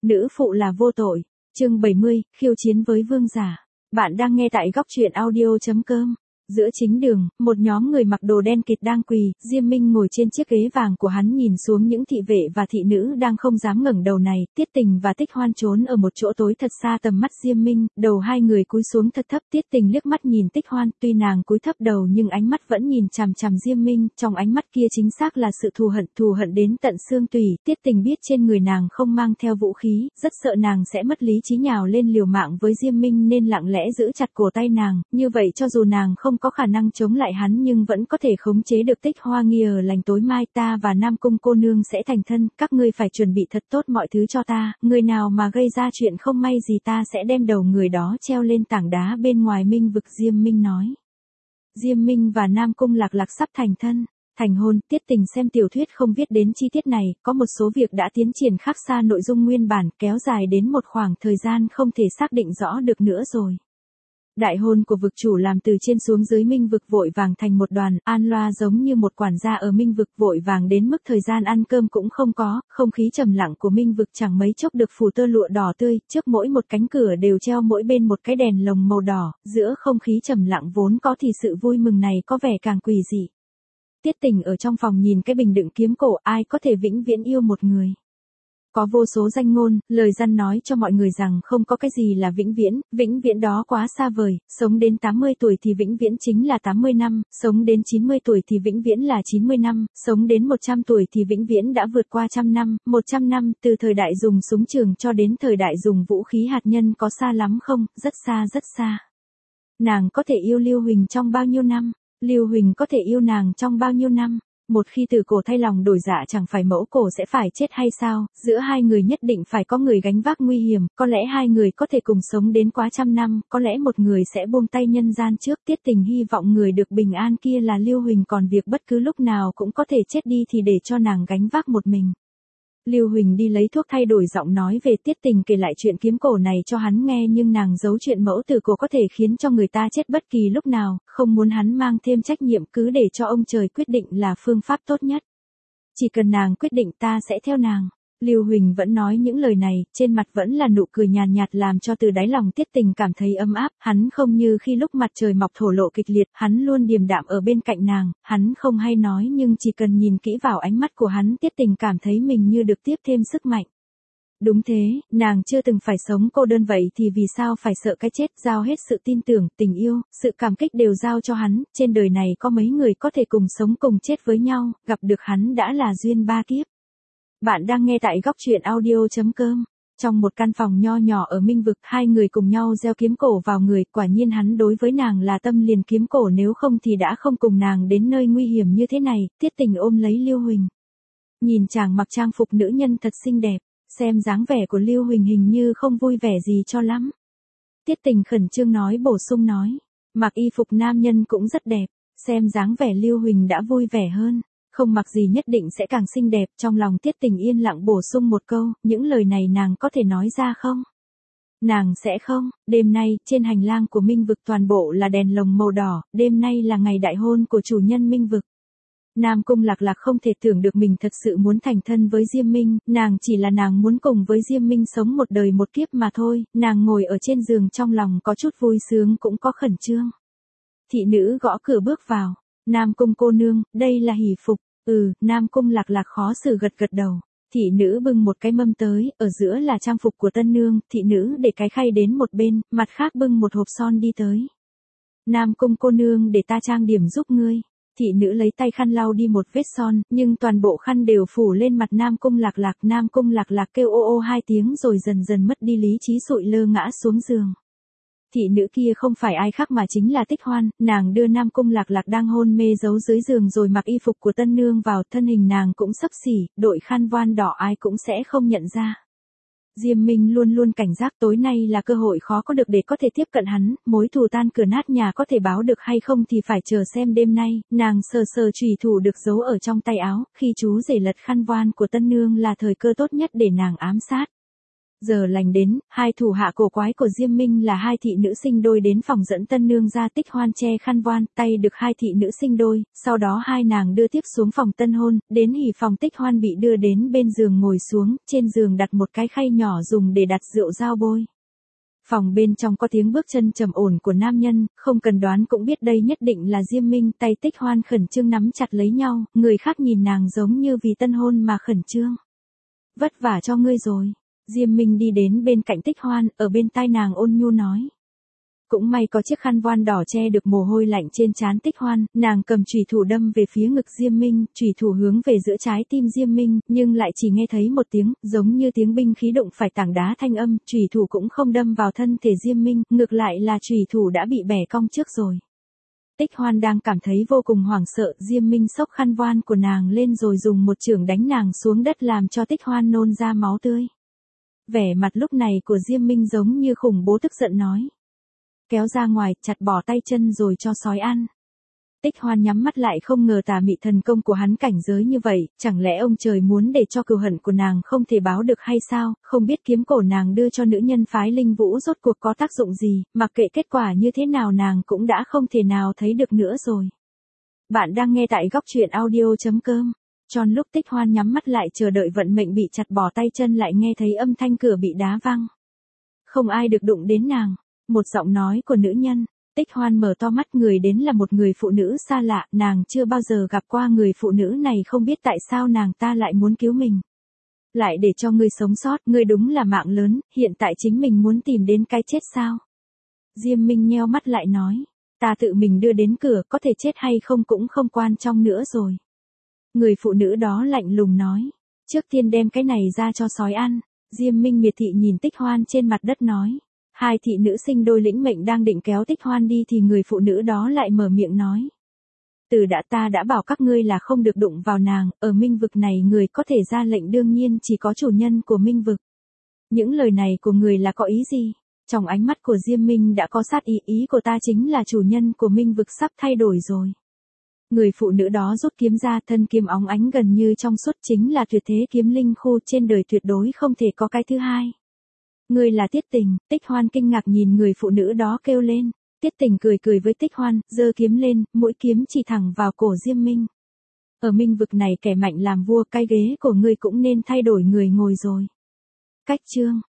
Nữ phụ là vô tội. Chương 70, khiêu chiến với vương giả. Bạn đang nghe tại góc truyện audio.com. Giữa chính đường, một nhóm người mặc đồ đen kịt đang quỳ, Diêm Minh ngồi trên chiếc ghế vàng của hắn nhìn xuống những thị vệ và thị nữ đang không dám ngẩng đầu này, Tiết Tình và Tích Hoan trốn ở một chỗ tối thật xa tầm mắt Diêm Minh, đầu hai người cúi xuống thật thấp, Tiết Tình liếc mắt nhìn Tích Hoan, tuy nàng cúi thấp đầu nhưng ánh mắt vẫn nhìn chằm chằm Diêm Minh, trong ánh mắt kia chính xác là sự thù hận đến tận xương tủy, Tiết Tình biết trên người nàng không mang theo vũ khí, rất sợ nàng sẽ mất lý trí nhào lên liều mạng với Diêm Minh nên lặng lẽ giữ chặt cổ tay nàng, như vậy cho dù nàng không có khả năng chống lại hắn nhưng vẫn có thể khống chế được Tích Hoa nghi ở lành tối mai ta và Nam Cung cô nương sẽ thành thân, các ngươi phải chuẩn bị thật tốt mọi thứ cho ta, người nào mà gây ra chuyện không may gì ta sẽ đem đầu người đó treo lên tảng đá bên ngoài Minh vực. Diêm Minh nói. Diêm Minh và Nam Cung Lạc Lạc sắp thành thân, thành hôn, Tiết Tình xem tiểu thuyết không viết đến chi tiết này, có một số việc đã tiến triển khác xa nội dung nguyên bản, kéo dài đến một khoảng thời gian không thể xác định rõ được nữa rồi. Đại hôn của vực chủ làm từ trên xuống dưới Minh vực vội vàng thành một đoàn, An Loa giống như một quản gia ở Minh vực vội vàng đến mức thời gian ăn cơm cũng không có, không khí trầm lặng của Minh vực chẳng mấy chốc được phủ tơ lụa đỏ tươi, trước mỗi một cánh cửa đều treo mỗi bên một cái đèn lồng màu đỏ, giữa không khí trầm lặng vốn có thì sự vui mừng này có vẻ càng quỷ dị. Tiết Tình ở trong phòng nhìn cái bình đựng kiếm cổ, ai có thể vĩnh viễn yêu một người. Có vô số danh ngôn, lời răn nói cho mọi người rằng không có cái gì là vĩnh viễn đó quá xa vời, sống đến 80 tuổi thì vĩnh viễn chính là 80 năm, sống đến 90 tuổi thì vĩnh viễn là 90 năm, sống đến 100 tuổi thì vĩnh viễn đã vượt qua 100 năm, từ thời đại dùng súng trường cho đến thời đại dùng vũ khí hạt nhân có xa lắm không, rất xa rất xa. Nàng có thể yêu Lưu Huỳnh trong bao nhiêu năm, Lưu Huỳnh có thể yêu nàng trong bao nhiêu năm. Một khi từ cổ thay lòng đổi dạ chẳng phải mẫu cổ sẽ phải chết hay sao, giữa hai người nhất định phải có người gánh vác nguy hiểm, có lẽ hai người có thể cùng sống đến quá trăm năm, có lẽ một người sẽ buông tay nhân gian trước. Tiết Tình hy vọng người được bình an kia là Lưu Huỳnh, còn việc bất cứ lúc nào cũng có thể chết đi thì để cho nàng gánh vác một mình. Lưu Huỳnh đi lấy thuốc thay đổi giọng nói về Tiết Tình kể lại chuyện kiếm cổ này cho hắn nghe nhưng nàng giấu chuyện mẫu tử cổ có thể khiến cho người ta chết bất kỳ lúc nào, không muốn hắn mang thêm trách nhiệm, cứ để cho ông trời quyết định là phương pháp tốt nhất. Chỉ cần nàng quyết định ta sẽ theo nàng. Lưu Huỳnh vẫn nói những lời này, trên mặt vẫn là nụ cười nhàn nhạt làm cho từ đáy lòng Tiết Tình cảm thấy ấm áp, hắn không như khi lúc mặt trời mọc thổ lộ kịch liệt, hắn luôn điềm đạm ở bên cạnh nàng, hắn không hay nói nhưng chỉ cần nhìn kỹ vào ánh mắt của hắn Tiết Tình cảm thấy mình như được tiếp thêm sức mạnh. Đúng thế, nàng chưa từng phải sống cô đơn vậy thì vì sao phải sợ cái chết, giao hết sự tin tưởng, tình yêu, sự cảm kích đều giao cho hắn, trên đời này có mấy người có thể cùng sống cùng chết với nhau, gặp được hắn đã là duyên ba kiếp. Bạn đang nghe tại góc truyện audio.com. Trong một căn phòng nho nhỏ ở Minh vực, hai người cùng nhau gieo kiếm cổ vào người, quả nhiên hắn đối với nàng là tâm liền kiếm cổ, nếu không thì đã không cùng nàng đến nơi nguy hiểm như thế này. Tiết Tình ôm lấy Lưu Huỳnh. Nhìn chàng mặc trang phục nữ nhân thật xinh đẹp, xem dáng vẻ của Lưu Huỳnh hình như không vui vẻ gì cho lắm. Tiết Tình khẩn trương nói bổ sung nói, mặc y phục nam nhân cũng rất đẹp, xem dáng vẻ Lưu Huỳnh đã vui vẻ hơn. Không mặc gì nhất định sẽ càng xinh đẹp, trong lòng Tiết Tình yên lặng bổ sung một câu, những lời này nàng có thể nói ra không? Nàng sẽ không. Đêm nay, trên hành lang của Minh vực toàn bộ là đèn lồng màu đỏ, đêm nay là ngày đại hôn của chủ nhân Minh vực. Nam Cung Lạc Lạc không thể tưởng được mình thật sự muốn thành thân với Diêm Minh, nàng chỉ là nàng muốn cùng với Diêm Minh sống một đời một kiếp mà thôi, nàng ngồi ở trên giường trong lòng có chút vui sướng cũng có khẩn trương. Thị nữ gõ cửa bước vào. Nam Cung cô nương, đây là hỷ phục. Nam Cung Lạc Lạc khó xử gật đầu. Thị nữ bưng một cái mâm tới, ở giữa là trang phục của tân nương, thị nữ để cái khay đến một bên, mặt khác bưng một hộp son đi tới. Nam Cung cô nương để ta trang điểm giúp ngươi. Thị nữ lấy tay khăn lau đi một vết son, nhưng toàn bộ khăn đều phủ lên mặt Nam Cung Lạc Lạc. Nam Cung Lạc Lạc kêu ô ô hai tiếng rồi dần dần mất đi lý trí sụi lơ ngã xuống giường. Thị nữ kia không phải ai khác mà chính là Tích Hoan, nàng đưa Nam Cung Lạc Lạc đang hôn mê giấu dưới giường rồi mặc y phục của tân nương vào, thân hình nàng cũng xấp xỉ, đội khăn voan đỏ ai cũng sẽ không nhận ra. Diêm Minh luôn luôn cảnh giác, tối nay là cơ hội khó có được để có thể tiếp cận hắn, mối thù tan cửa nát nhà có thể báo được hay không thì phải chờ xem đêm nay. Nàng sờ chùy thủ được giấu ở trong tay áo, khi chú rể lật khăn voan của tân nương là thời cơ tốt nhất để nàng ám sát. Giờ lành đến, hai thủ hạ cổ quái của Diêm Minh là hai thị nữ sinh đôi đến phòng dẫn tân nương ra. Tích Hoan che khăn voan, tay được hai thị nữ sinh đôi, sau đó hai nàng đưa tiếp xuống phòng tân hôn, đến hỉ phòng Tích Hoan bị đưa đến bên giường ngồi xuống, trên giường đặt một cái khay nhỏ dùng để đặt rượu dao bôi. Phòng bên trong có tiếng bước chân trầm ổn của nam nhân, không cần đoán cũng biết đây nhất định là Diêm Minh. Tay Tích Hoan khẩn trương nắm chặt lấy nhau, người khác nhìn nàng giống như vì tân hôn mà khẩn trương. Vất vả cho ngươi rồi. Diêm Minh đi đến bên cạnh Tích Hoan, ở bên tai nàng ôn nhu nói. Cũng may có chiếc khăn voan đỏ che được mồ hôi lạnh trên trán Tích Hoan, nàng cầm chùy thủ đâm về phía ngực Diêm Minh, chùy thủ hướng về giữa trái tim Diêm Minh, nhưng lại chỉ nghe thấy một tiếng, giống như tiếng binh khí đụng phải tảng đá thanh âm, chùy thủ cũng không đâm vào thân thể Diêm Minh, ngược lại là chùy thủ đã bị bẻ cong trước rồi. Tích Hoan đang cảm thấy vô cùng hoảng sợ, Diêm Minh xốc khăn voan của nàng lên rồi dùng một chưởng đánh nàng xuống đất làm cho Tích Hoan nôn ra máu tươi. Vẻ mặt lúc này của Diêm Minh giống như khủng bố tức giận nói. Kéo ra ngoài, chặt bỏ tay chân rồi cho sói ăn. Tích Hoan nhắm mắt lại, không ngờ tà mị thần công của hắn cảnh giới như vậy, chẳng lẽ ông trời muốn để cho cừu hận của nàng không thể báo được hay sao, không biết kiếm cổ nàng đưa cho nữ nhân phái Linh Vũ rốt cuộc có tác dụng gì, mặc kệ kết quả như thế nào nàng cũng đã không thể nào thấy được nữa rồi. Bạn đang nghe tại góc truyện audio.com. Tròn lúc Tích Hoan nhắm mắt lại chờ đợi vận mệnh bị chặt bỏ tay chân lại nghe thấy âm thanh cửa bị đá văng. Không ai được đụng đến nàng. Một giọng nói của nữ nhân. Tích Hoan mở to mắt, người đến là một người phụ nữ xa lạ, nàng chưa bao giờ gặp qua người phụ nữ này, không biết tại sao nàng ta lại muốn cứu mình. Lại để cho ngươi sống sót, ngươi đúng là mạng lớn, hiện tại chính mình muốn tìm đến cái chết sao? Diêm Minh nheo mắt lại nói, ta tự mình đưa đến cửa, có thể chết hay không cũng không quan trọng nữa rồi. Người phụ nữ đó lạnh lùng nói, trước tiên đem cái này ra cho sói ăn. Diêm Minh miệt thị nhìn Tích Hoan trên mặt đất nói. Hai thị nữ sinh đôi lĩnh mệnh đang định kéo Tích Hoan đi thì người phụ nữ đó lại mở miệng nói. Ta đã bảo các ngươi là không được đụng vào nàng, ở minh vực này người có thể ra lệnh đương nhiên chỉ có chủ nhân của minh vực. Những lời này của người là có ý gì? Trong ánh mắt của Diêm Minh đã có sát ý của ta chính là chủ nhân của minh vực sắp thay đổi rồi. Người phụ nữ đó rút kiếm ra, thân kiếm óng ánh gần như trong suốt, chính là tuyệt thế kiếm linh khu, trên đời tuyệt đối không thể có cái thứ hai. Ngươi là Tiết Tình. Tích Hoan kinh ngạc nhìn người phụ nữ đó kêu lên. Tiết Tình cười với Tích Hoan, giơ kiếm lên, mũi kiếm chỉ thẳng vào cổ Diêm Minh. Ở minh vực này kẻ mạnh làm vua, cái ghế của ngươi cũng nên thay đổi người ngồi rồi. Cách chương